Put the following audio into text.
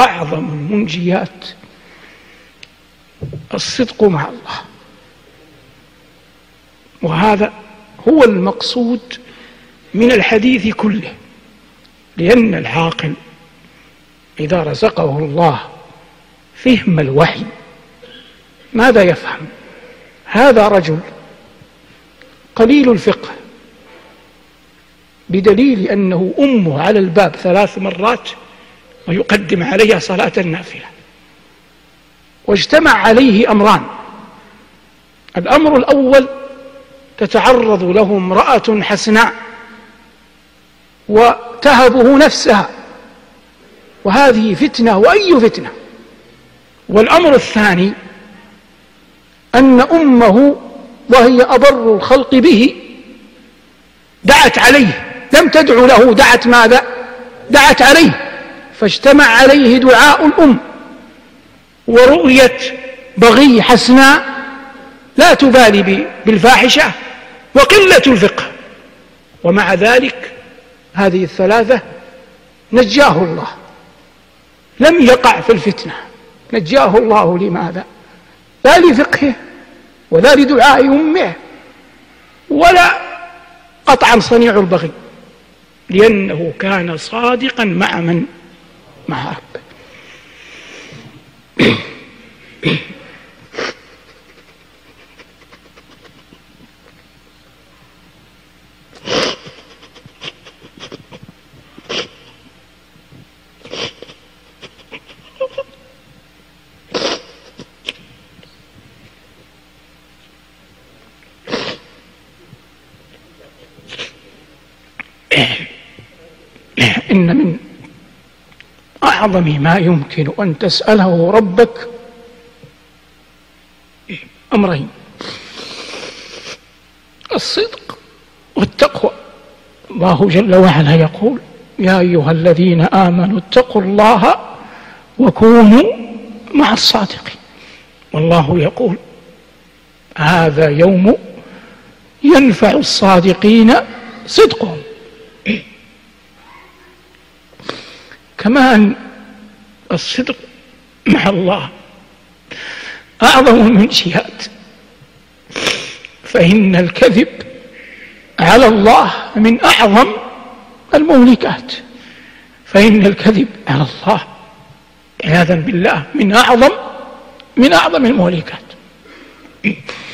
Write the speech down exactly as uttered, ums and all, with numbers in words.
أعظم المنجيات الصدق مع الله، وهذا هو المقصود من الحديث كله، لأن العاقل إذا رزقه الله فهم الوحي ماذا يفهم؟ هذا رجل قليل الفقه بدليل أنه أمه على الباب ثلاث مرات ويقدم عليها صلاة النافلة، واجتمع عليه أمران. الأمر الأول تتعرض له امرأة حسناء وتهبه نفسها، وهذه فتنة وأي فتنة. والأمر الثاني أن أمه وهي أبر الخلق به دعت عليه، لم تدع له، دعت ماذا؟ دعت عليه، فاجتمع عليه دعاء الأم ورؤية بغي حسناء لا تبالي بالفاحشة وقلة الفقه. ومع ذلك هذه الثلاثة نجاه الله، لم يقع في الفتنة، نجاه الله. لماذا؟ لا لفقهه ولا لدعاء أمه ولا قطعا صنيع البغي، لأنه كان صادقا مع من؟ مع ربه. إن من أعظم ما يمكن أن تسأله ربك أمرين: الصدق والتقوى. الله جل وعلا يقول: يا أيها الذين آمنوا اتقوا الله وكونوا مع الصادقين. والله يقول: هذا يوم ينفع الصادقين صدقهم. كمان الصدق مع الله أعظم المنشئات، فإن الكذب على الله من أعظم المهلكات، فإن الكذب على الله عياذا بالله من أعظم من أعظم المهلكات.